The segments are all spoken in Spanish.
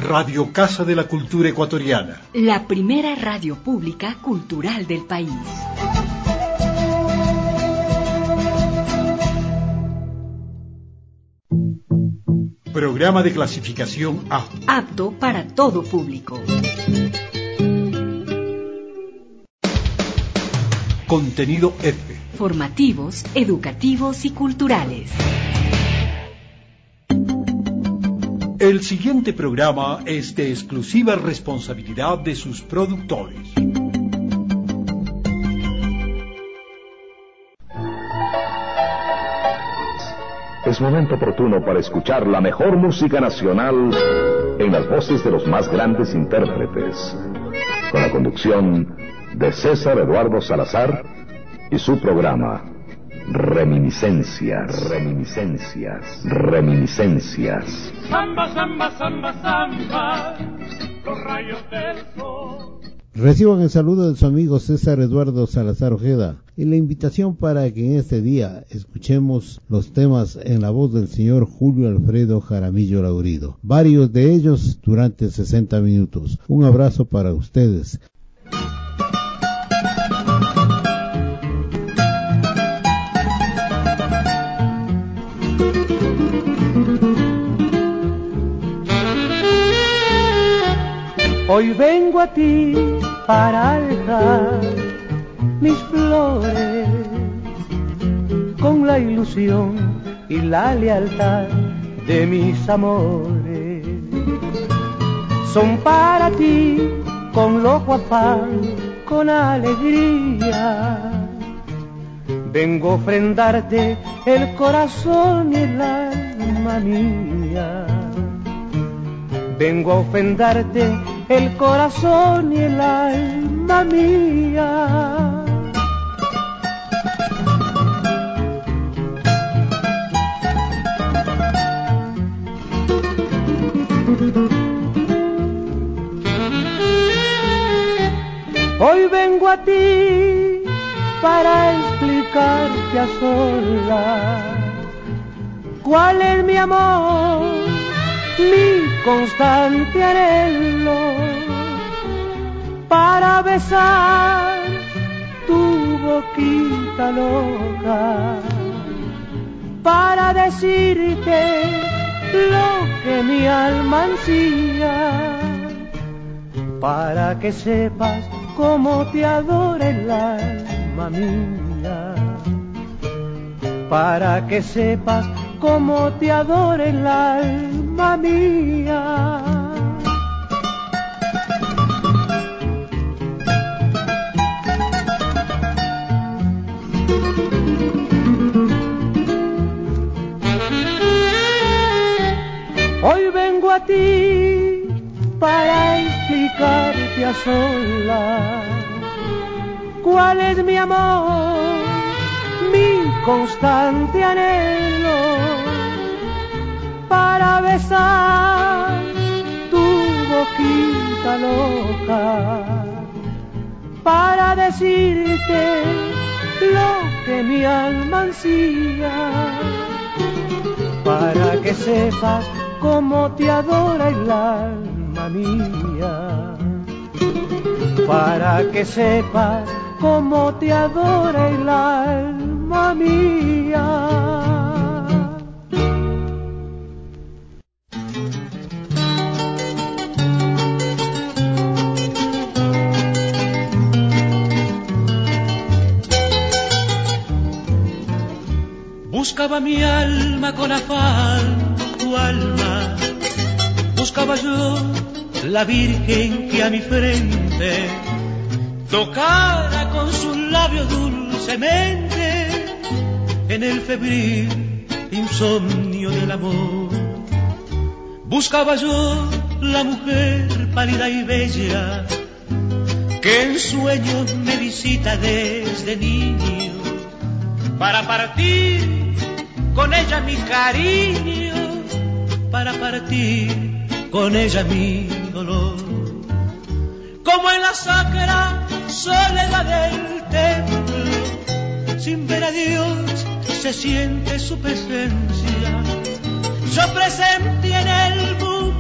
Radio Casa de la Cultura Ecuatoriana. La primera radio pública cultural del país. Programa de clasificación A. Apto para todo público. Contenido F. Formativos, educativos y culturales. El siguiente programa es de exclusiva responsabilidad de sus productores. Es momento oportuno para escuchar la mejor música nacional en las voces de los más grandes intérpretes, con la conducción de César Eduardo Salazar y su programa Reminiscencias. Samba, samba, samba, samba, los rayos del sol. Reciban el saludo de su amigo César Eduardo Salazar Ojeda y la invitación para que en este día escuchemos los temas en la voz del señor Julio Alfredo Jaramillo Laurido, varios de ellos durante 60 minutos. Un abrazo para ustedes. Hoy vengo a ti para alzar mis flores con la ilusión y la lealtad de mis amores. Son para ti con loco afán, con alegría. Vengo a ofrendarte el corazón y el alma mía. Vengo a ofrendarte el corazón y el alma mía. Hoy vengo a ti para explicarte a solas cuál es mi amor, mi constante anhelo, para besar tu boquita loca, para decirte lo que mi alma ansía, para que sepas cómo te adora el alma mía, para que sepas cómo te adora el alma mía. Hoy vengo a ti para explicarte a solas cuál es mi amor, mi constante anhelo, para besar tu boquita loca, para decirte lo que mi alma ansía, para que sepas cómo te adora el alma mía, para que sepas cómo te adora el alma mía. Buscaba mi alma con afán, tu alma, buscaba yo la Virgen que a mi frente tocara con sus labios dulcemente en el febril insomnio del amor. Buscaba yo la mujer pálida y bella que en sueños me visita desde niño, para partir con ella mi cariño, para partir con ella mi dolor. Como en la sacra soledad del templo, sin ver a Dios se siente su presencia. Yo presenté en el mundo tu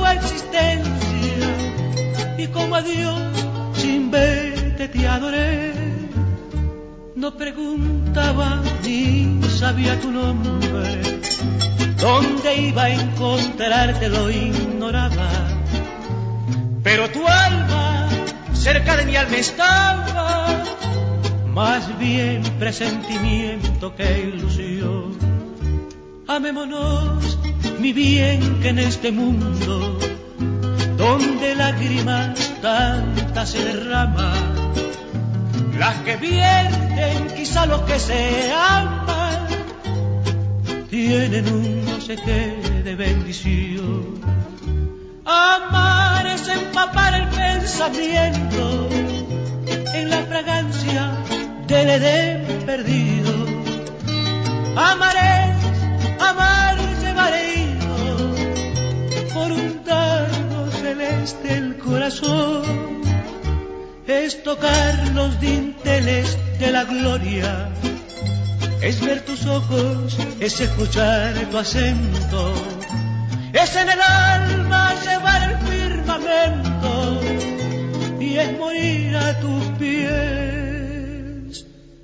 la existencia y como a Dios sin verte te adoré. No preguntaba ni sabía tu nombre, dónde iba a encontrarte lo ignoraba, pero tu alma cerca de mi alma estaba, más bien presentimiento que ilusión. Amémonos, mi bien, que en este mundo donde lágrimas tantas se derraman, las que vierten quizá los que se aman, tienen un no sé qué de bendición. Amar es empapar el pensamiento en la fragancia del Edén perdido. Amar es amar, llevar herido por un dardo celeste el corazón. Es tocar los dinteles de la gloria, es ver tus ojos, es escuchar tu acento, es en el alma llevar el firmamento y es morir a tus pies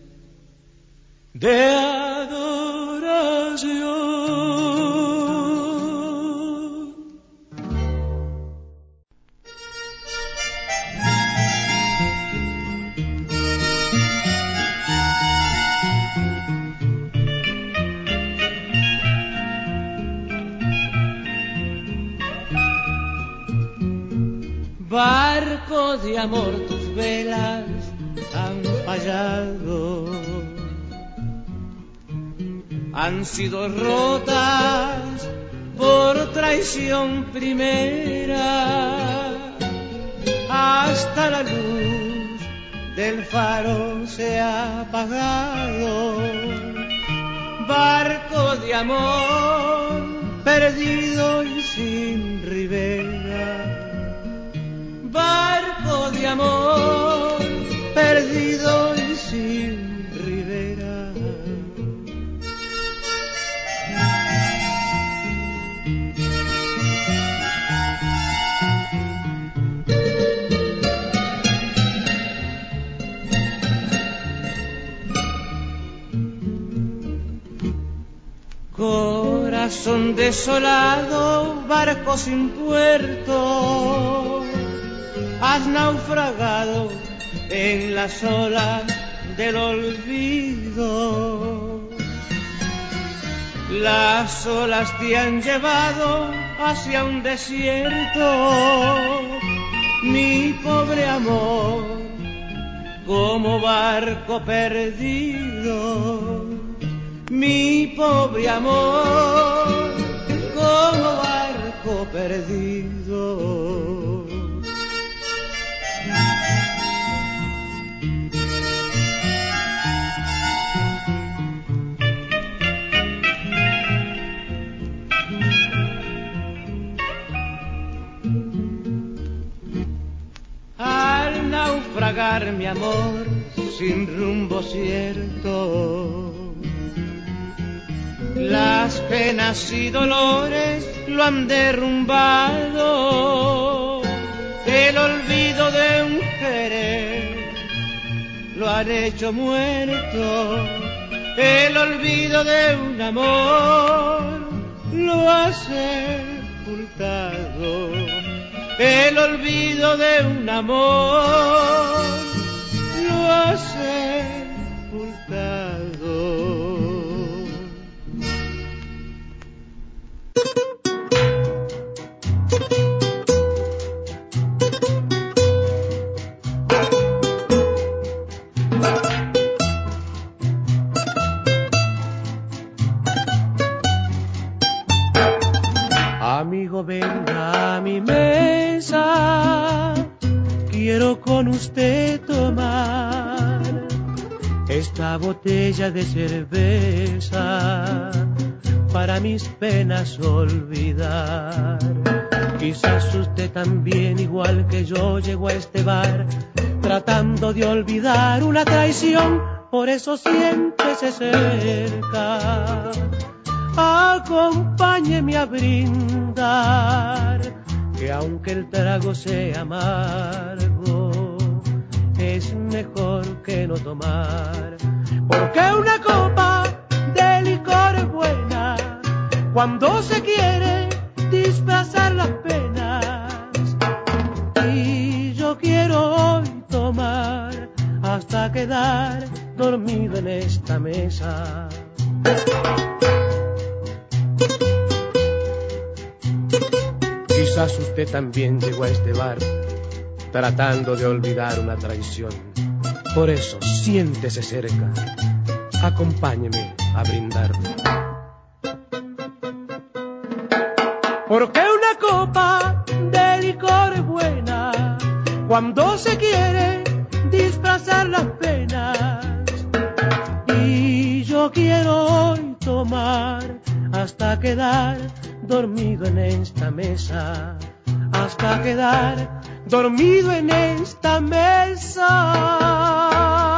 de adoración. Barco de amor, tus velas han fallado, han sido rotas por traición primera, hasta la luz del faro se ha apagado. Barco de amor perdido y sin ribera, barco de amor perdido y sin ribera. Corazón desolado, barco sin puerto, has naufragado en las olas del olvido. Las olas te han llevado hacia un desierto, mi pobre amor, como barco perdido. Mi pobre amor, como barco perdido. Al naufragar mi amor sin rumbo cierto, las penas y dolores lo han derrumbado, el olvido de un querer lo han hecho muerto, el olvido de un amor lo ha sepultado, el olvido de un amor lo ha sepultado. Amigo, venga a mi mesa, quiero con usted tomar esta botella de cerveza para mis penas olvidar. Quizás usted también, igual que yo, llegó a este bar tratando de olvidar una traición, por eso siéntese cerca, acompáñeme a brindar, que aunque el trago sea amargo, es mejor que no tomar, porque una copa de licor es buena cuando se quiere disfrazar las penas. Y yo quiero hoy tomar hasta quedar dormido en esta mesa. Quizás usted también llegó a este bar tratando de olvidar una traición. Por eso, siéntese cerca, acompáñeme a brindar. Porque una copa de licor es buena cuando se quiere disfrazar las penas. Y yo quiero hoy tomar hasta quedar dormido en esta mesa, hasta quedar dormido en esta mesa.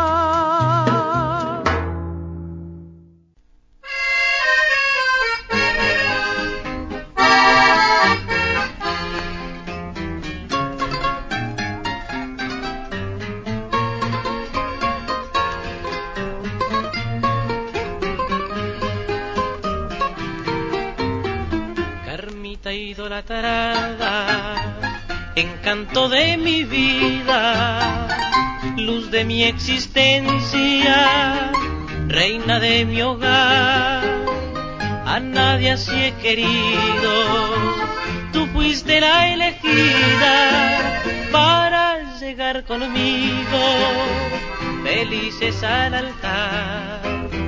Idolatrada, encanto de mi vida, luz de mi existencia, reina de mi hogar, a nadie así he querido, tú fuiste la elegida para llegar conmigo, felices al altar.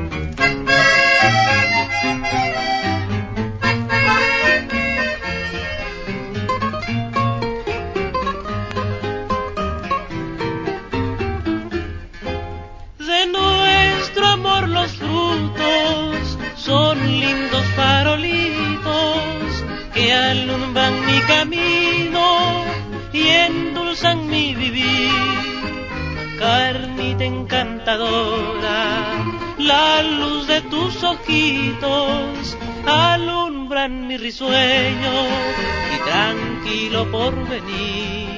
Son lindos farolitos que alumbran mi camino y endulzan mi vivir. Carnita encantadora, la luz de tus ojitos alumbran mi risueño y tranquilo porvenir.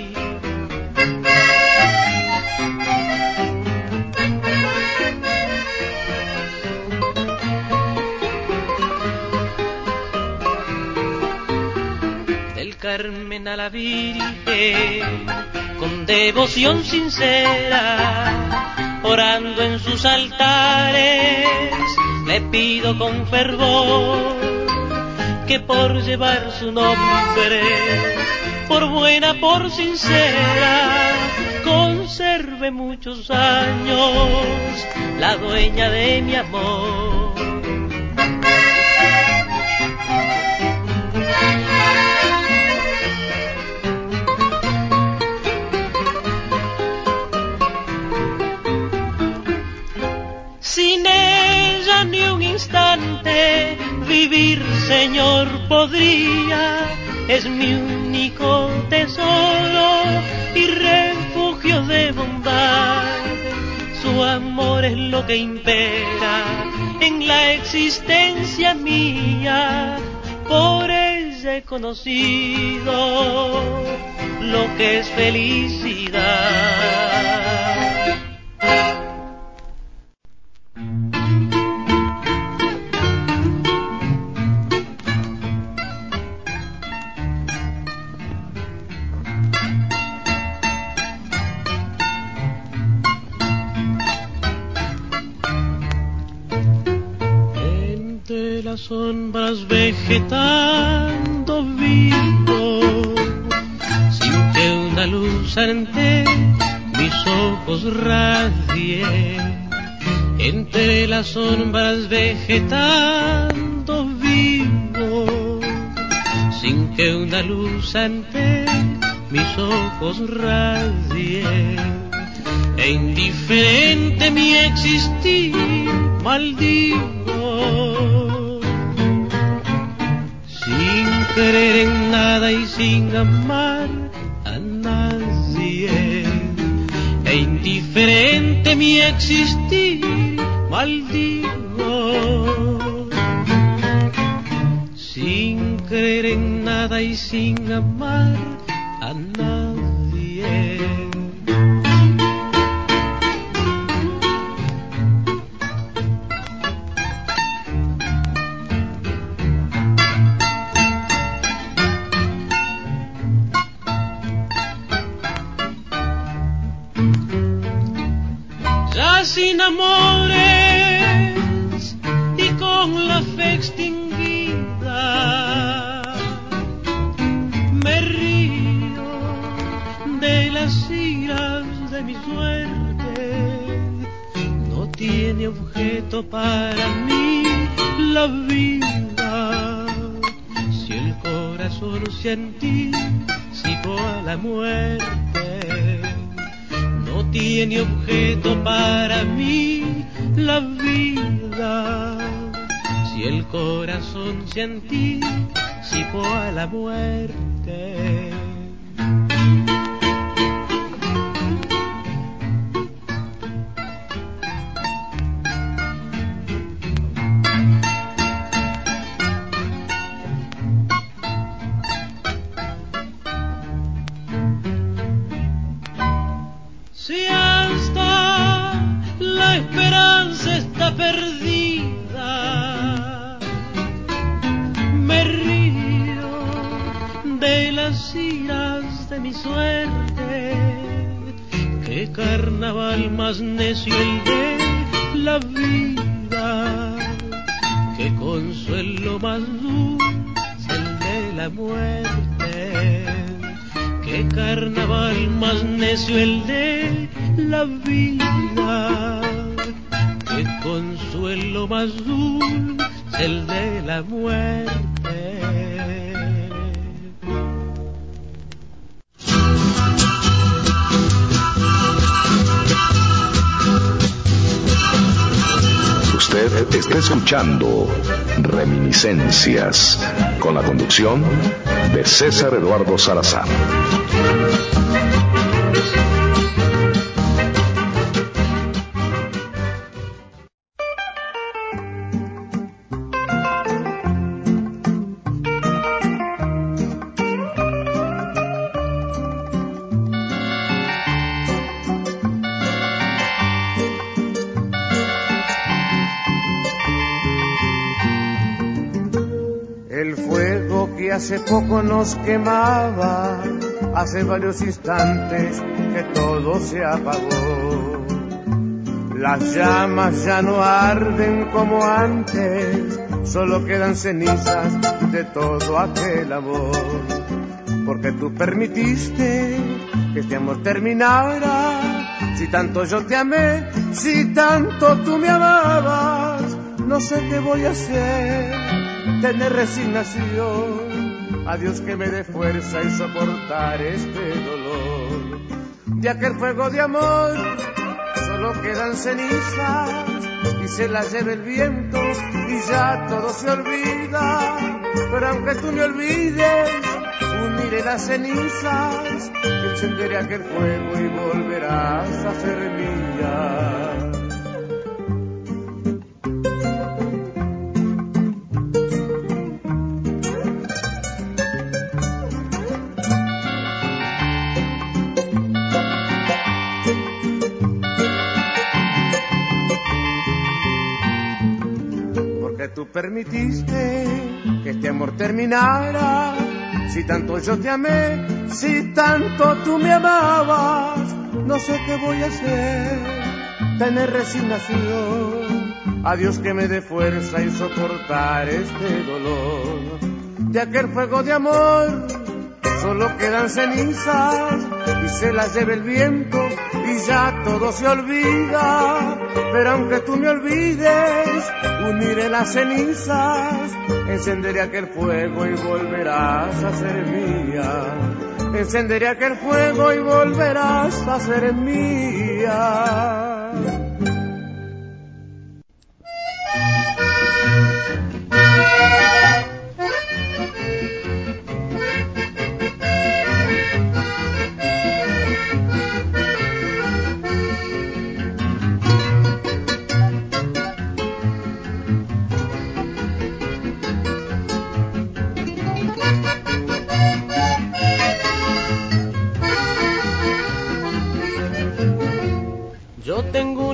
Carmen a la Virgen, con devoción sincera, orando en sus altares, le pido con fervor que por llevar su nombre, por buena, por sincera, conserve muchos años la dueña de mi amor. Sin ella ni un instante vivir, Señor, podría. Es mi único tesoro y refugio de bondad. Su amor es lo que impera en la existencia mía. Por ella he conocido lo que es felicidad. Las sombras vegetando vivo, sin que una luz ante mis ojos radie. Entre las sombras vegetando vivo, sin que una luz ante mis ojos radie. E indiferente mi existir maldigo, sin querer en nada y sin amar a nadie. E indiferente mi existir maldigo, sin creer en nada y sin amar a nadie. Ya sin amores y con la fe extinguida, me río de las iras de mi suerte. No tiene objeto para mí la vida, si el corazón científico a la muerte. No tiene objeto para mí la vida, si el corazón científico a la muerte. Si hasta la esperanza está perdida, me río de las iras de mi suerte. Qué carnaval más necio el de la vida, qué consuelo más dulce el de la muerte. Qué carnaval más necio el de la vida, qué consuelo más dulce el de la muerte. Usted está escuchando Reminiscencias, con la conducción de César Eduardo Salazar. El fuego que hace poco nos quemaba, hace varios instantes que todo se apagó. Las llamas ya no arden como antes, solo quedan cenizas de todo aquel amor. Porque tú permitiste que este amor terminara, si tanto yo te amé, si tanto tú me amabas. No sé qué voy a hacer, tener resignación, a Dios que me dé fuerza y soportar este dolor. De aquel fuego de amor solo quedan cenizas y se las lleva el viento y ya todo se olvida. Pero aunque tú me olvides, uniré las cenizas, encenderé aquel fuego y volverás a ser mía. Tú permitiste que este amor terminara, si tanto yo te amé, si tanto tú me amabas. No sé qué voy a hacer, tener resignación, a Dios que me dé fuerza y soportar este dolor. De aquel fuego de amor solo quedan cenizas y se las lleva el viento y ya todo se olvida. Pero aunque tú me olvides, uniré las cenizas, encenderé aquel fuego y volverás a ser mía. Encenderé aquel fuego y volverás a ser mía.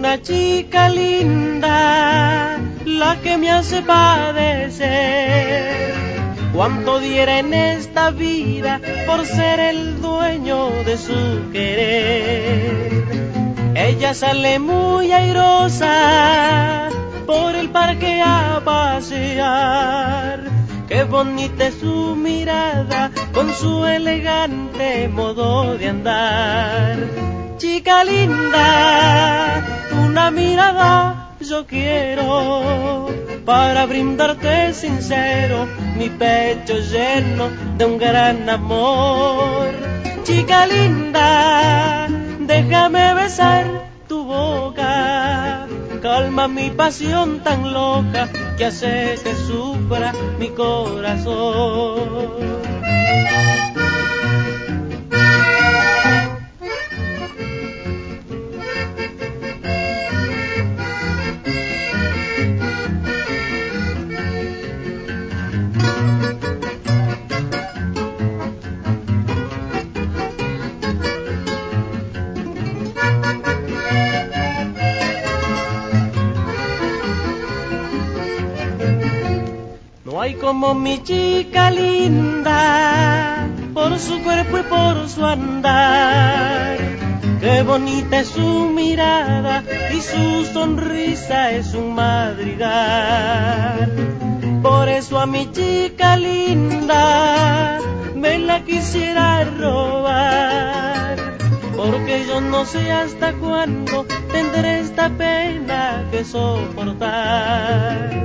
una chica linda, la que me hace padecer. Cuánto diera en esta vida por ser el dueño de su querer. Ella sale muy airosa por el parque a pasear. Qué bonita es su mirada con su elegante modo de andar. Chica linda, una mirada yo quiero para brindarte sincero mi pecho lleno de un gran amor. Chica linda, déjame besar tu boca, calma mi pasión tan loca que hace que sufra mi corazón. No hay como mi chica linda, por su cuerpo y por su andar. Qué bonita es su mirada y su sonrisa es un madrigal. Por eso a mi chica linda me la quisiera robar, porque yo no sé hasta cuándo tendré esta pena que soportar.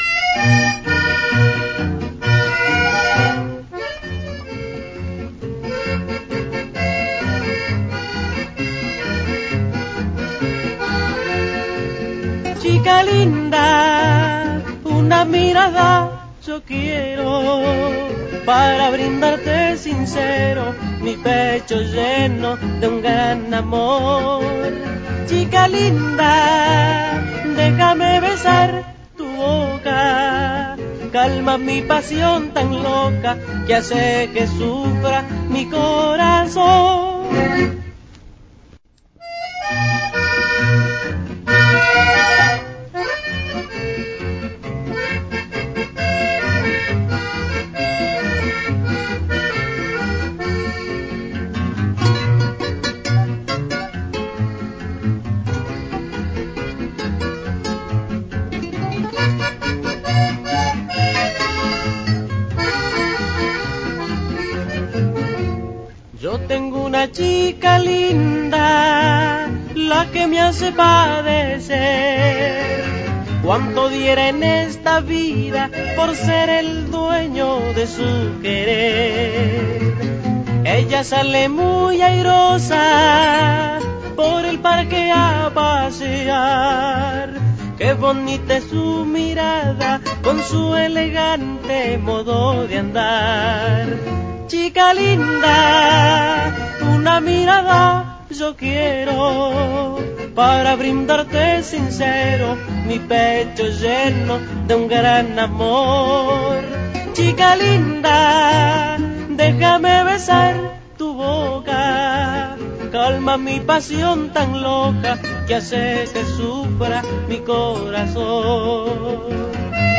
Chica linda, una mirada yo quiero para brindarte sincero mi pecho lleno de un gran amor. Chica linda, déjame besar tu boca, calma mi pasión tan loca que hace que sufra mi corazón. Yo tengo una chica linda, la que me hace padecer. Cuánto diera en esta vida por ser el dueño de su querer. Ella sale muy airosa por el parque a pasear. Qué bonita es su mirada con su elegante modo de andar. Chica linda, una mirada yo quiero para brindarte sincero mi pecho lleno de un gran amor. Chica linda, déjame besar tu boca, calma mi pasión tan loca que hace que sufra mi corazón.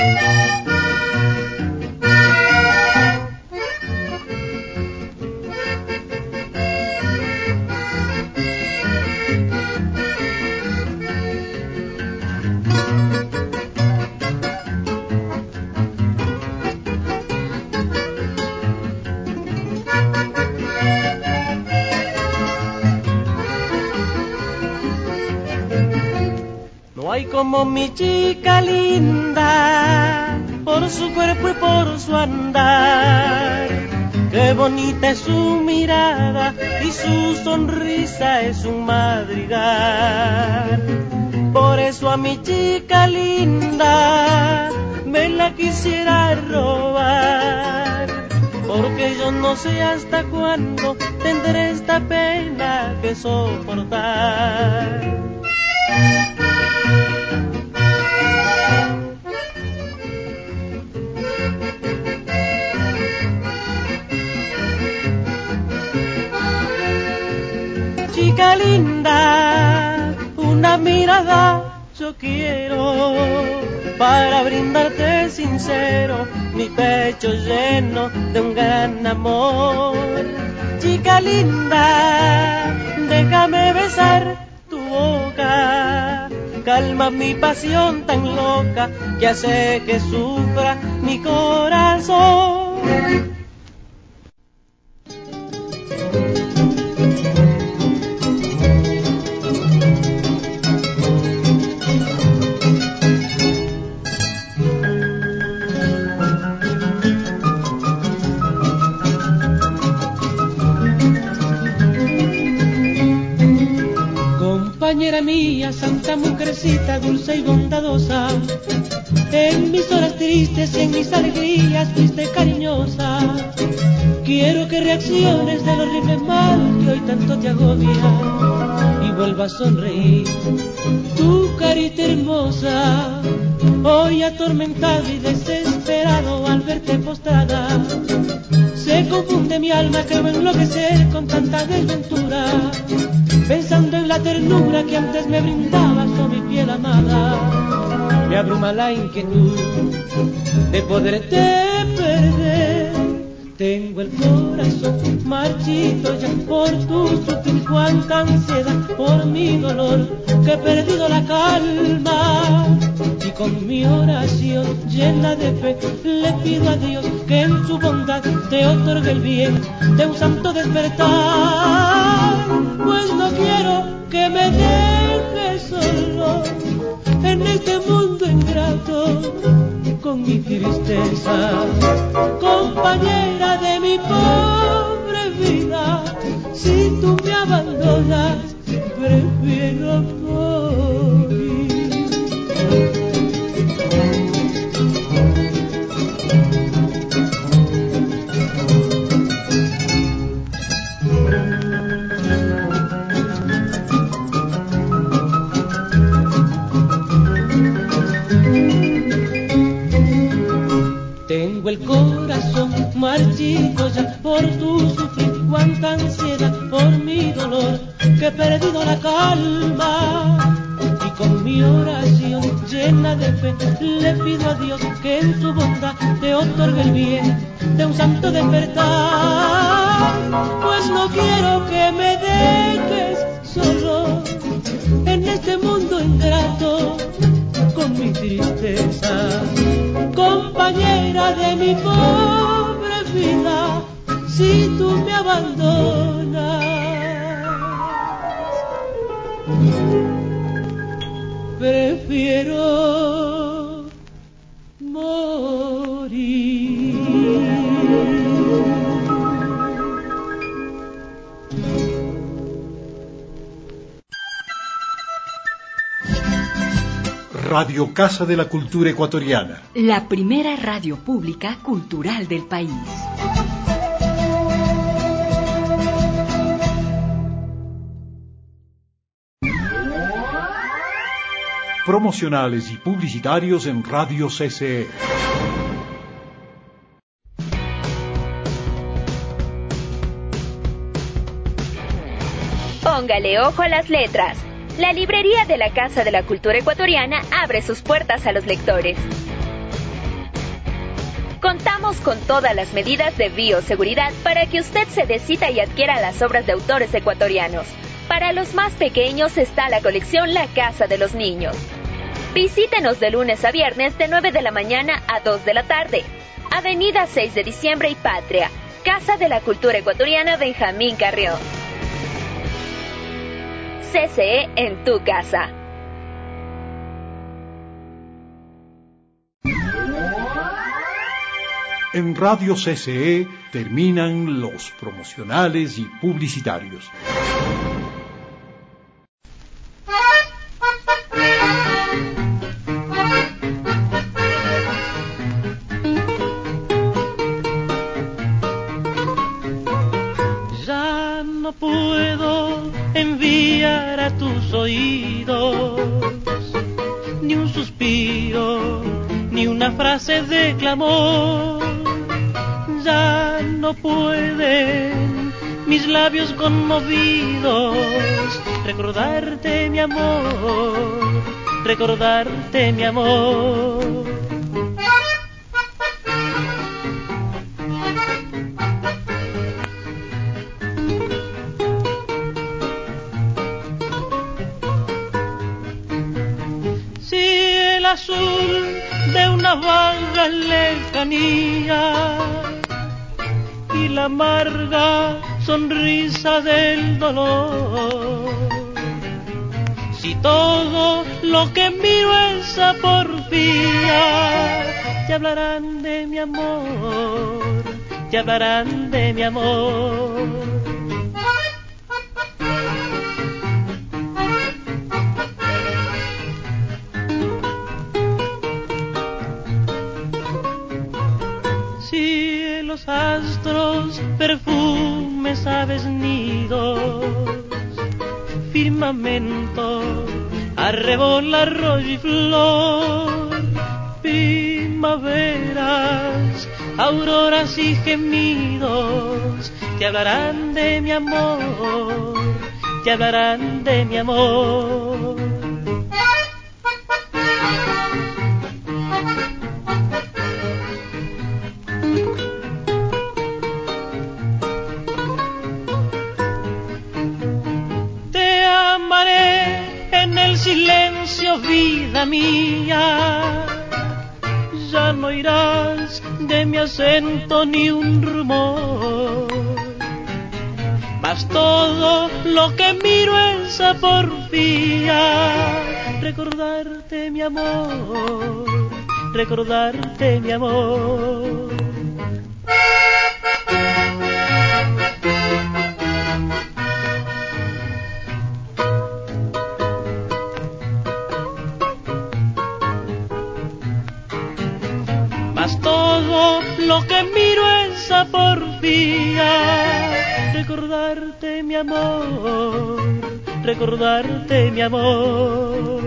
No hay como mi chica linda, por su cuerpo y por su andar. Qué bonita es su mirada y su sonrisa es un madrigal. Por eso a mi chica linda me la quisiera robar, porque yo no sé hasta cuándo tendré esta pena que soportar. Chica linda, una mirada yo quiero para brindarte sincero mi pecho lleno de un gran amor. Chica linda, déjame besar tu boca, calma mi pasión tan loca que hace que sufra mi corazón. Compañera mía, santa mujercita, dulce y bondadosa, en mis horas tristes y en mis alegrías fuiste cariñosa. Quiero que reacciones del horrible mal que hoy tanto te agobia y vuelvas a sonreír. Tu carita hermosa, hoy atormentado y desesperado al verte postrada, se confunde mi alma, creo enloquecer con tanta desventura, pensando en la ternura que antes me brindabas, oh mi fiel amada. Me abruma la inquietud de poderte perder. Tengo el corazón marchito ya por tu sufrir, cuánta ansiedad por mi dolor, que he perdido la calma. Y con mi oración llena de fe le pido a Dios que en su bondad te otorgue el bien de un santo despertar. Pues no quiero que me dejes solo en este mundo ingrato con mi tristeza. Compañera de mi pobre vida, si tú me abandonas, prefiero morir. Tengo el corazón marchito ya por tu sufrir, cuánta ansiedad por mi dolor, que he perdido la calma. Y con mi oración llena de fe le pido a Dios que en su bondad te otorgue el bien de un santo despertar. Pues no quiero que me dejes solo en este mundo ingrato con mi tristeza. Compañera de mi pobre vida, si tú me abandonas, prefiero morir. Radio Casa de la Cultura Ecuatoriana. La primera radio pública cultural del país. Promocionales y publicitarios en Radio CCE. Póngale ojo a las letras. La librería de la Casa de la Cultura Ecuatoriana abre sus puertas a los lectores. Contamos con todas las medidas de bioseguridad para que usted se decida y adquiera las obras de autores ecuatorianos. Para los más pequeños está la colección La Casa de los Niños. Visítenos de lunes a viernes de 9 de la mañana a 2 de la tarde. Avenida 6 de Diciembre y Patria. Casa de la Cultura Ecuatoriana Benjamín Carrión. CCE en tu casa. En Radio CCE terminan los promocionales y publicitarios. Ya no puedo enviar a tus oídos ni un suspiro, ni una frase de clamor. Ya no pueden mis labios conmovidos recordarte mi amor, recordarte mi amor. Si el azul de una vaga lejanía y la amarga sonrisa del dolor, si todo lo que miro es esa porfía, te hablarán de mi amor, te hablarán de mi amor. Si los astros perfumes, aves, nidos, firmamento, arrebola, arroyo y flor, primaveras, auroras y gemidos, te hablarán de mi amor, te hablarán de mi amor. Silencio, vida mía, ya no oirás de mi acento ni un rumor, mas todo lo que miro es esa porfía, recordarte mi amor, recordarte mi amor. Todo lo que miro es esa porfía, recordarte mi amor, recordarte mi amor.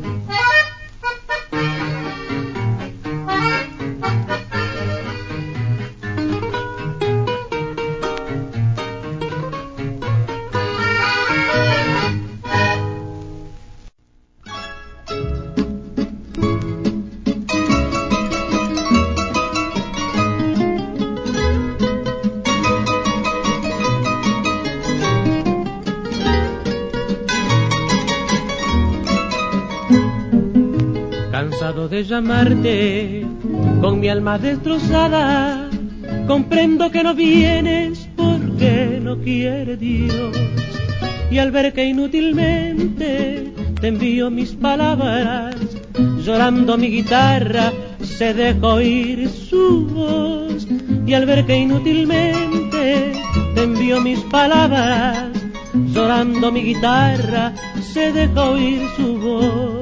Cansado de llamarte, con mi alma destrozada, comprendo que no vienes porque no quiere Dios. Y al ver que inútilmente te envío mis palabras, llorando mi guitarra se deja oír su voz. Y al ver que inútilmente te envío mis palabras, llorando mi guitarra se deja oír su voz.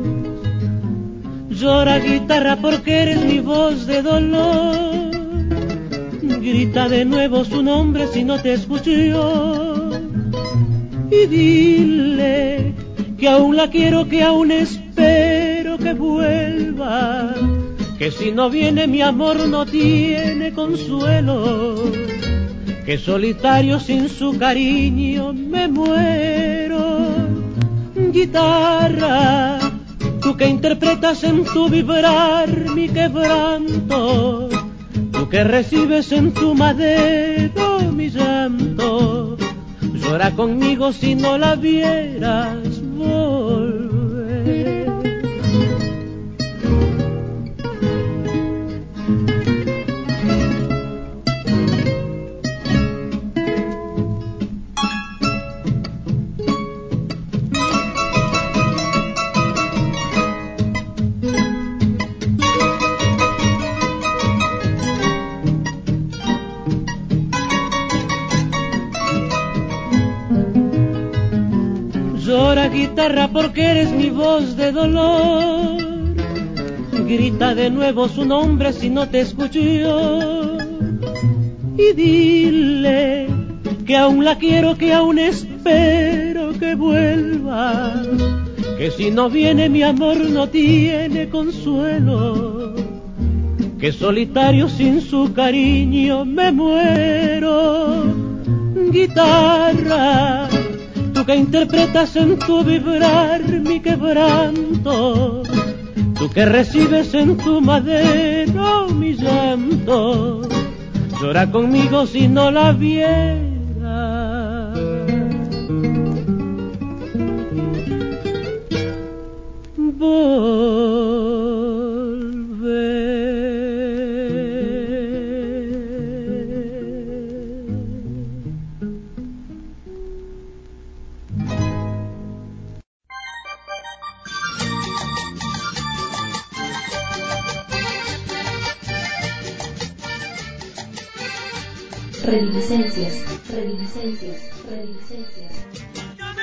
Llora guitarra porque eres mi voz de dolor, grita de nuevo su nombre si no te escuchó, y dile que aún la quiero, que aún espero que vuelva, que si no viene mi amor no tiene consuelo, que solitario sin su cariño me muero. Guitarra, tú que interpretas en tu vibrar mi quebranto, tú que recibes en tu madero mi llanto, llora conmigo si no la vieras volver. Llora guitarra porque eres mi voz de dolor, grita de nuevo su nombre si no te escucho, y dile que aún la quiero, que aún espero que vuelva, que si no viene mi amor no tiene consuelo, que solitario sin su cariño me muero. Guitarra, tú que interpretas en tu vibrar mi quebranto, tú que recibes en tu madera mi llanto, llora conmigo si no la viera. Reminiscencias. Ya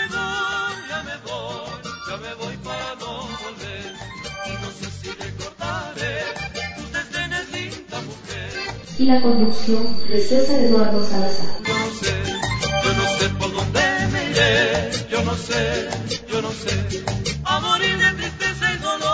me voy para no volver. Y no sé si recordaré tus desdenes, linda mujer. Y la conducción de César Eduardo Salazar. Yo no sé por dónde me iré. Yo no sé, a morir de tristeza y dolor.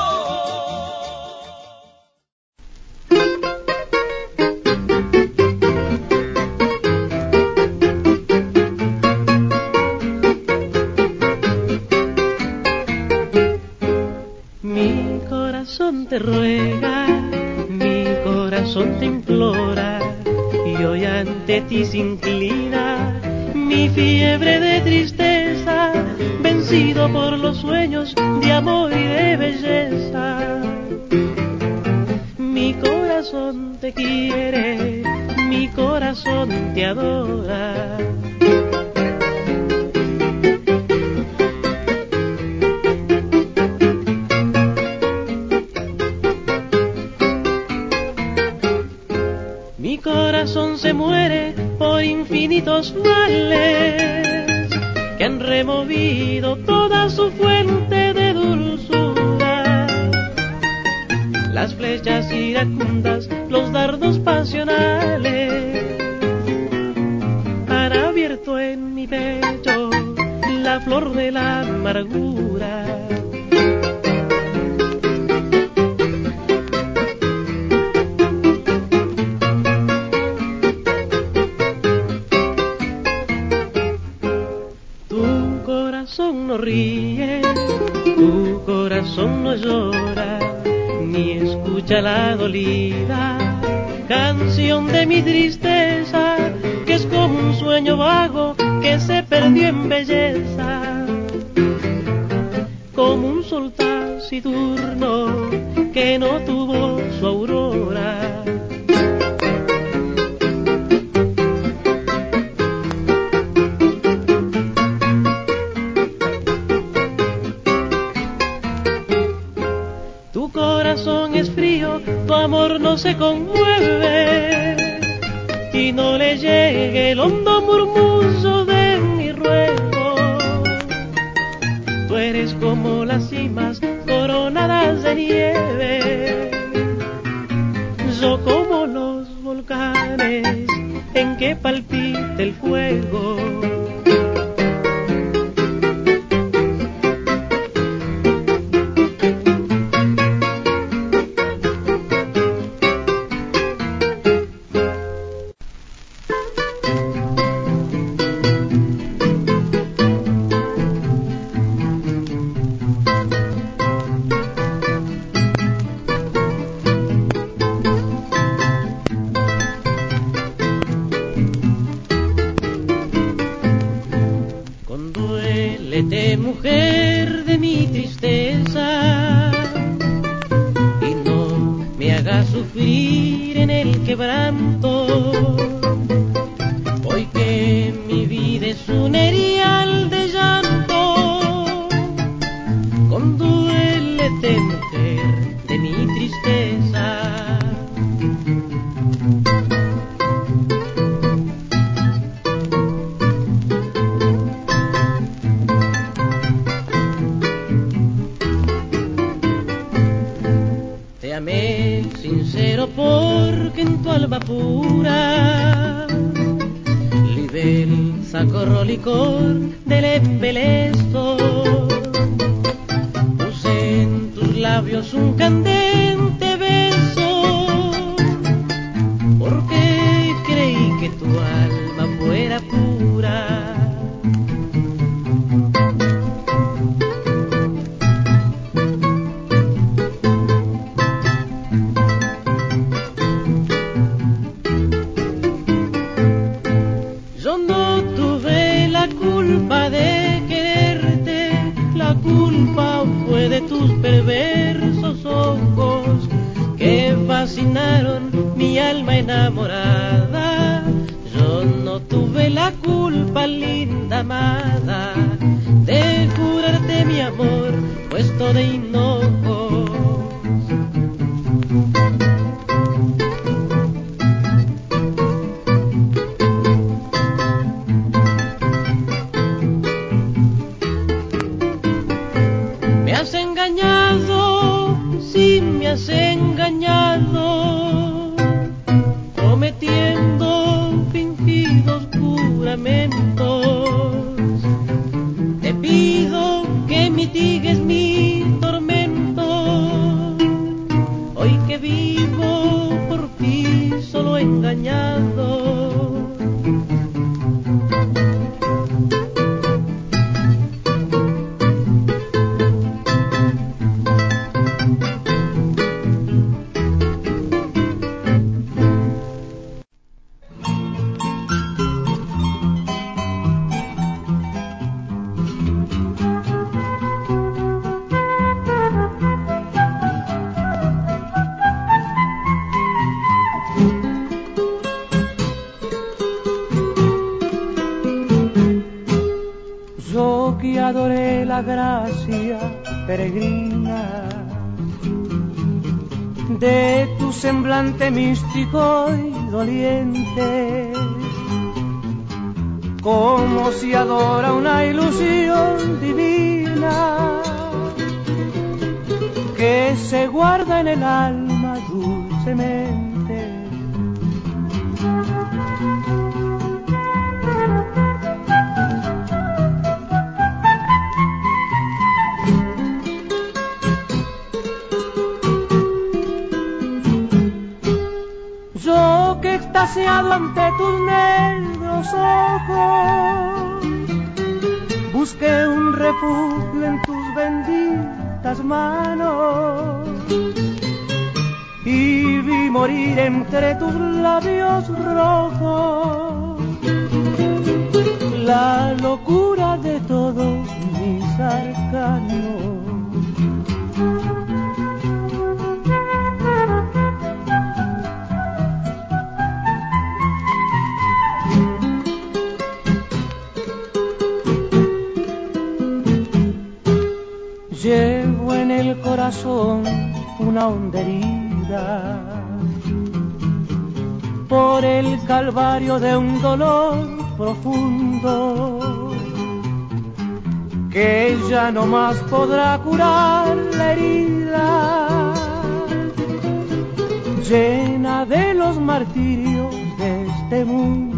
Te ruega, mi corazón te implora, y hoy ante ti se inclina mi fiebre de tristeza, vencido por los sueños de amor y de belleza. Mi corazón te quiere, mi corazón te adora. Mi corazón se muere por infinitos males que han removido toda su fuente de dulzura. Las flechas iracundas, los dardos pasionales han abierto en mi pecho la flor de la amargura. No ríe, tu corazón no llora, ni escucha la dolida canción de mi tristeza, que es como un sueño vago que se perdió en belleza, como un sol taciturno que no tuvo su aurora. Tu corazón es frío, tu amor no se conmueve, y no le llegue el hondo murmullo de mi ruego. Tú eres como las cimas coronadas de nieve, yo como los volcanes en que palpita el fuego. Conduélete, mujer de mi tristeza, y no me hagas sufrir en el quebranto, hoy que mi vida es un erial de llanto. Conduélete, mujer de mi tristeza. Te amé sincero porque en tu alba pura Libel sacó licor del embelesto. Puse en tus labios un candente beso, porque creí que tu alma fuera pura. adoré la gracia peregrina de tu semblante místico y doliente, como si adora una ilusión divina que se guarda en el alma dulcemente. Yo que extasiado ante tus negros ojos busqué un refugio en tus benditas manos y vi morir entre tus labios rojos la locura de todos mis arcanos. Llevo en el corazón una honda herida por el calvario de un dolor profundo que ya no más podrá curar la herida llena de los martirios de este mundo.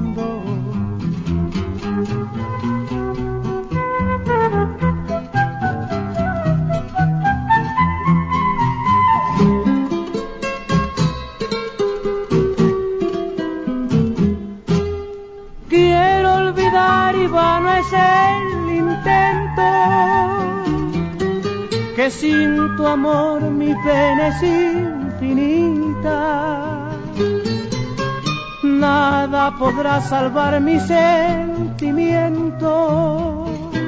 Que sin tu amor mi pena es infinita, nada podrá salvar mi sentimiento,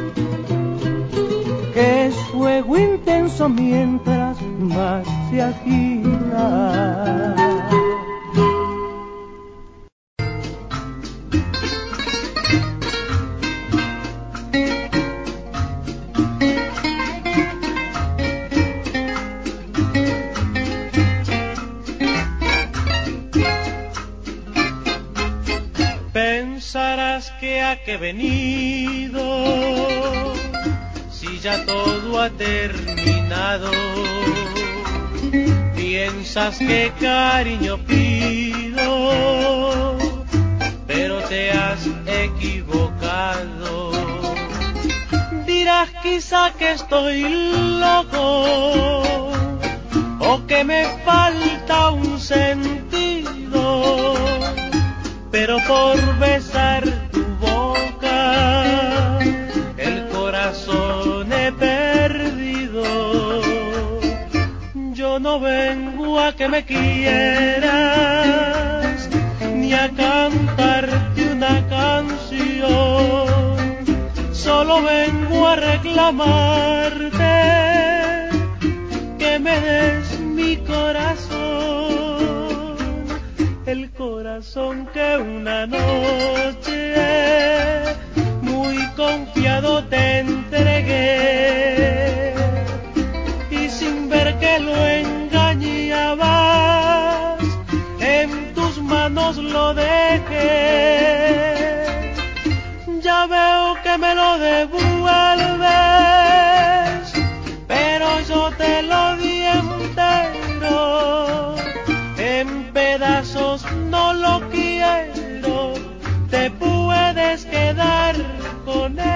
que es fuego intenso mientras más se agita. Que he venido, si ya todo ha terminado, piensas que cariño pido, pero te has equivocado. Dirás quizá que estoy loco o que me falta un sentido, pero por besar el corazón he perdido. Yo no vengo a que me quieras ni a cantarte una canción, solo vengo a reclamarte que me des mi corazón, el corazón que una noche muy confiado te entregué y sin ver que lo engañabas en tus manos lo dejé. Ya veo que me lo devuelves, pero yo te lo di entero, en pedazos no lo quiero, te puedes quedar con él.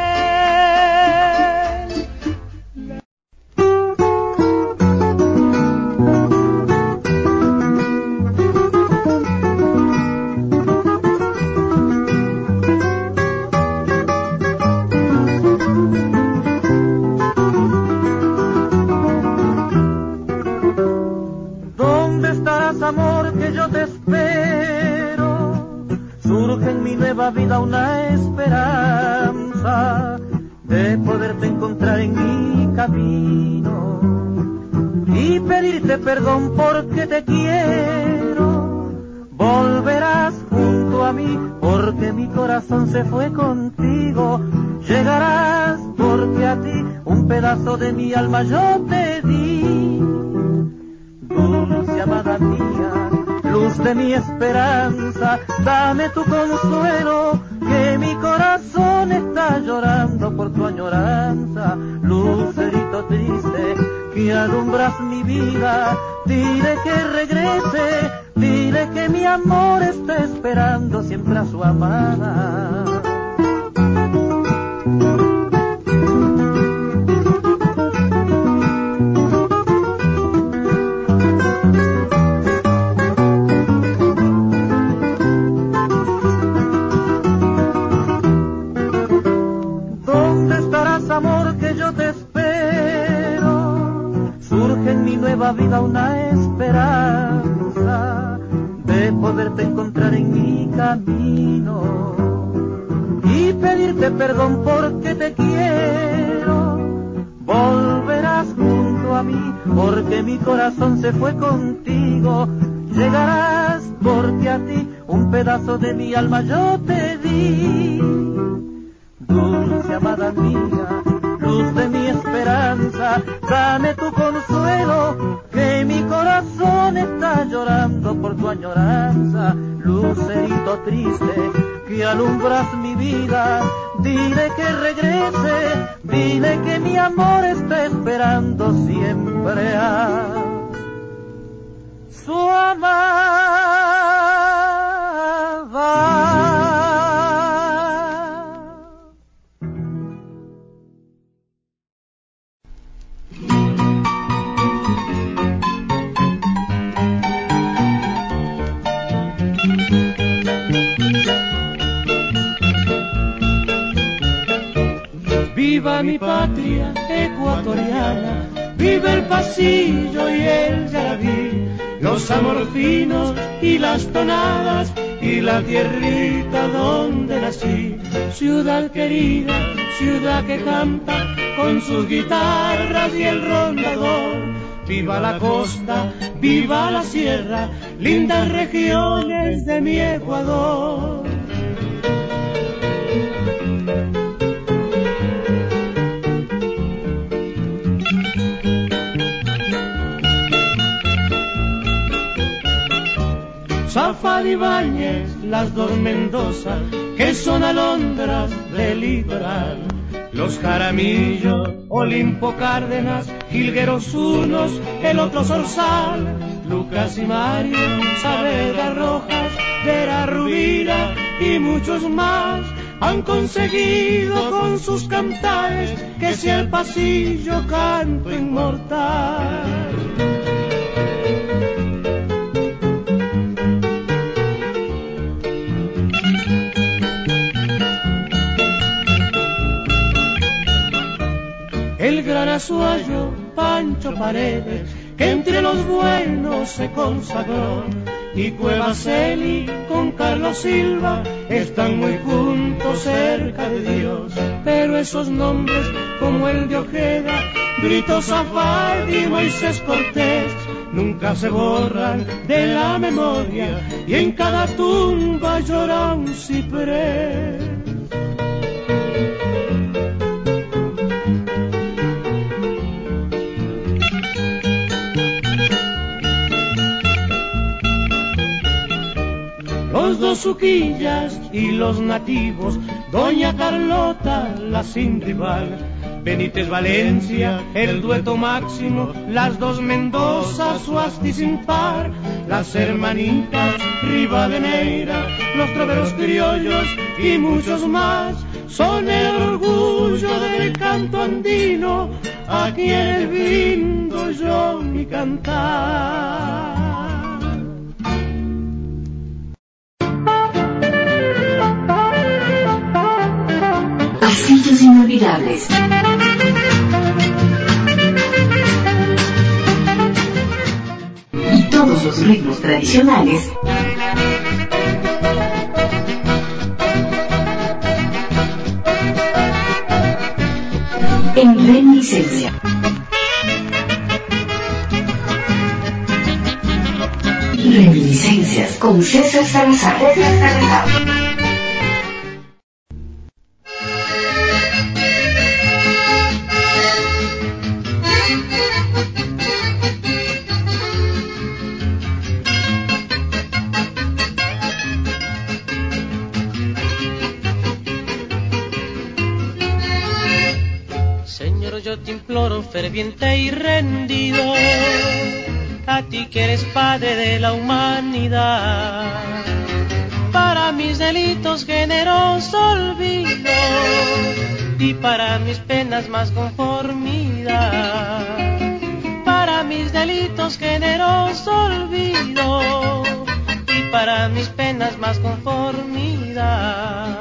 ¿Dónde estarás, amor, que yo te espero? Surge en mi nueva vida una esperanza de poderte encontrar en mi camino y pedirte perdón porque te quiero. Volverás junto a mí porque mi corazón se fue contigo. Llegarás porque a pedazo de mi alma yo te di. Dulce amada mía, luz de mi esperanza, dame tu consuelo, que mi corazón está llorando por tu añoranza. Lucerito triste, que alumbras mi vida, dile que regrese, dile que mi amor está esperando siempre a su amada. Nueva vida, una esperanza de poderte encontrar en mi camino y pedirte perdón porque te quiero. Volverás junto a mí porque mi corazón se fue contigo. Llegarás porque a ti un pedazo de mi alma yo te di. Dulce amada mía, luz de mi esperanza, dame tu consuelo, que mi corazón está llorando por tu añoranza. Lucerito triste, que alumbras mi vida, dile que regrese, dile que mi amor está esperando siempre a su amada. Viva mi patria ecuatoriana, viva el pasillo y el yarabí, los amorfinos y las tonadas y la tierrita donde nací. Ciudad querida, ciudad que canta con sus guitarras y el rondador. Viva la costa, viva la sierra, lindas regiones de mi Ecuador. Zafar y Bañez, las dos Mendoza, que son alondras del litoral. Los Jaramillos, Olimpo Cárdenas, Jilgueros unos, el otro Zorzal. Lucas y Mario, Saavedra Rojas, Vera Rubira y muchos más han conseguido con sus cantares que sea el pasillo canto inmortal. El gran Azuayo, Pancho Paredes, que entre los buenos se consagró, y Cuevaseli con Carlos Silva están muy juntos cerca de Dios. Pero esos nombres como el de Ojeda, Brito Safadi y Moisés Cortés nunca se borran de la memoria, y en cada tumba llora un ciprés. Los dos Uquillas y los nativos, Doña Carlota, la sin rival, Benítez Valencia, el dueto máximo, las dos Mendoza, Suasti sin par, las hermanitas Rivadeneira, los troveros criollos y muchos más, son el orgullo del canto andino, a quienes brindo yo mi cantar. Pasillos inolvidables. Y todos los ritmos tradicionales en reminiscencia. Reminiscencias con César Salazar. yo te imploro ferviente y rendido, a ti que eres padre de la humanidad, para mis delitos generoso olvido y para mis penas más conformidad, para mis delitos generoso olvido y para mis penas más conformidad.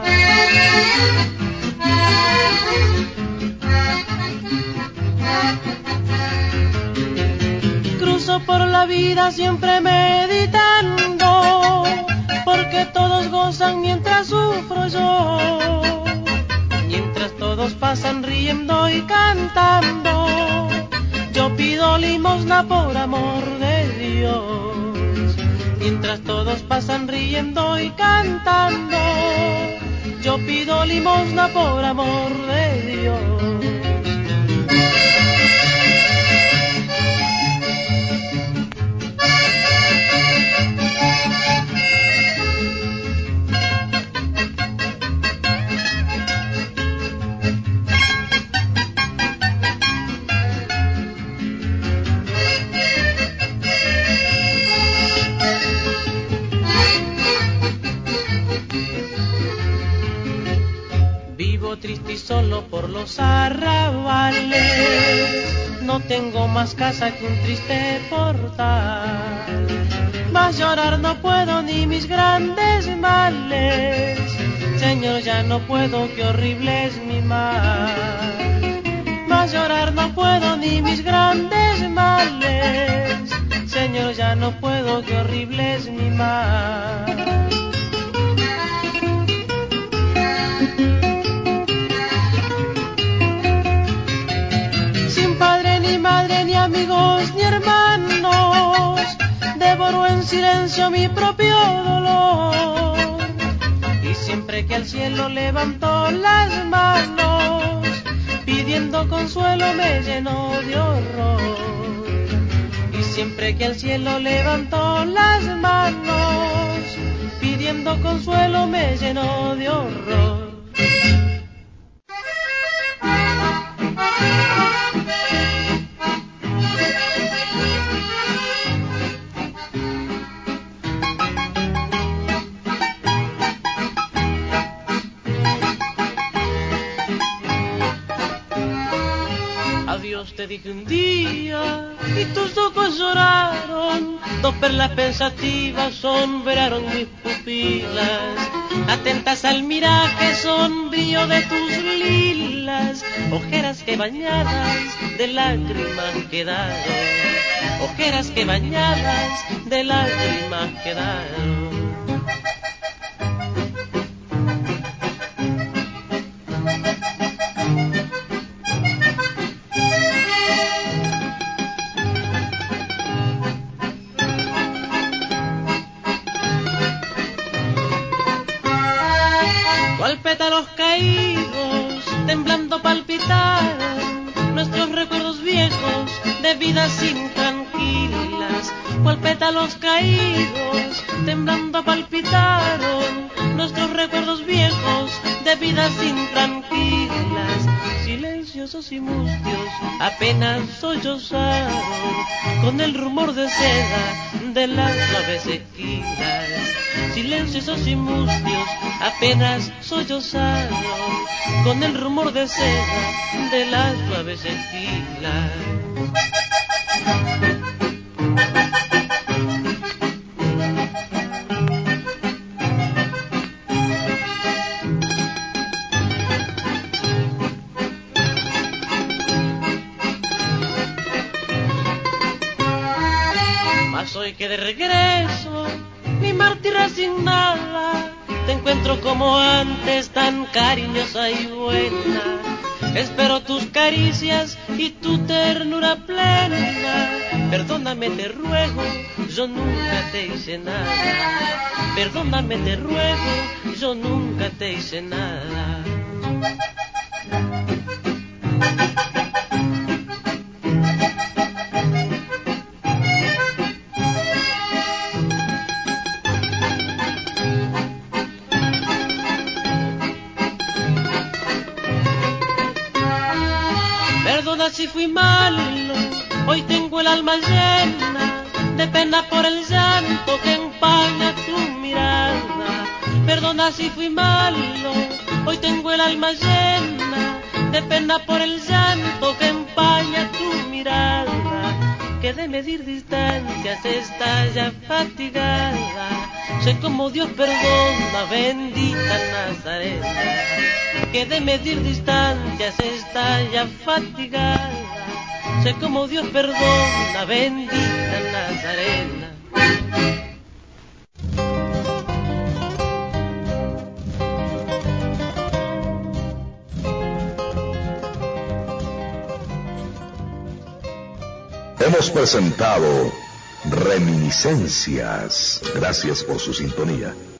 Cruzo por la vida siempre meditando, porque todos gozan mientras sufro yo, mientras todos pasan riendo y cantando, yo pido limosna por amor de Dios. Mientras todos pasan riendo y cantando, yo pido limosna por amor de Dios. Triste y solo por los arrabales, no tengo más casa que un triste portal, mas llorar no puedo ni mis grandes males, Señor ya no puedo, qué horrible es mi mal, mas llorar no puedo ni mis grandes males, Señor ya no puedo, qué horrible es mi mal. Amigos ni hermanos, devoro en silencio mi propio dolor, y siempre que al cielo levanto las manos, pidiendo consuelo me lleno de horror, y siempre que al cielo levanto las manos, pidiendo consuelo me lleno de horror. Te dije un día y tus ojos lloraron, dos perlas pensativas sombraron mis pupilas, atentas al miraje sombrío de tus lilas, ojeras que bañadas de lágrimas quedaron, ojeras que bañadas de lágrimas quedaron. Pétalos caídos, temblando palpitaron nuestros recuerdos viejos de vidas intranquilas. Cual pétalos caídos, temblando palpitaron nuestros recuerdos viejos de vidas intranquilas. Silenciosos y mustios apenas sollozaron con el rumor de seda de las suaves esquinas. Silenciosos y mustios apenas sollozaron con el rumor de seda de las suaves esquinas. Mas hoy que de regreso, mi mártir resignada, te encuentro como antes, tan cariñosa y buena. Espero tus caricias y tu ternura plena. Perdóname, te ruego, yo nunca te hice nada. Perdóname, te ruego, yo nunca te hice nada. Perdona si fui malo, hoy tengo el alma llena de pena por el llanto que empaña tu mirada. Perdona si fui malo, hoy tengo el alma llena de pena por el llanto que empaña tu mirada. Que de medir distancias está ya fatigada. Sé como Dios perdona, bendita Nazarena. Que de medir distancias está ya fatigada. Sé como Dios perdona, bendita Nazarena. Hemos presentado Reminiscencias. Gracias por su sintonía.